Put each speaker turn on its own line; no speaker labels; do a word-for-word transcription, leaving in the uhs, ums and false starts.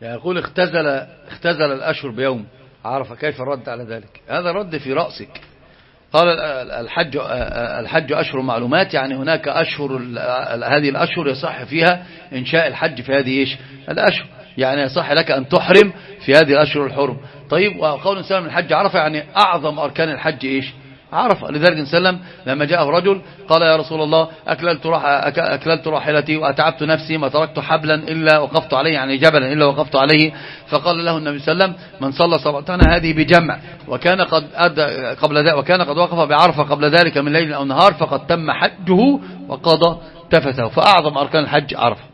يعني يقول اختزل اختزل الأشهر بيوم عرفة، كيف الرد على ذلك؟ هذا رد في رأسك. قال الحج الحج أشهر معلومات، يعني هناك أشهر، هذه الأشهر يصح فيها إنشاء الحج في هذه إيش الأشهر، يعني يصح لك أن تحرم في هذه الأشهر الحرم. طيب، وقول سلم الحج عرفة، يعني أعظم أركان الحج إيش عرفة. لذلك سلم لما جاءه رجل قال يا رسول الله أكللت, راح أكللت راحلتي وأتعبت نفسي ما تركت حبلا إلا وقفت عليه، يعني جبلا إلا وقفت عليه. فقال له النبي صلى الله عليه وسلم من صلى صلاتنا هذه بجمع وكان قد أدى قبل ذلك وكان قد وقف بعرفة قبل ذلك من ليل أو نهار فقد تم حجه وقضى تفته. فأعظم أركان الحج عرفة.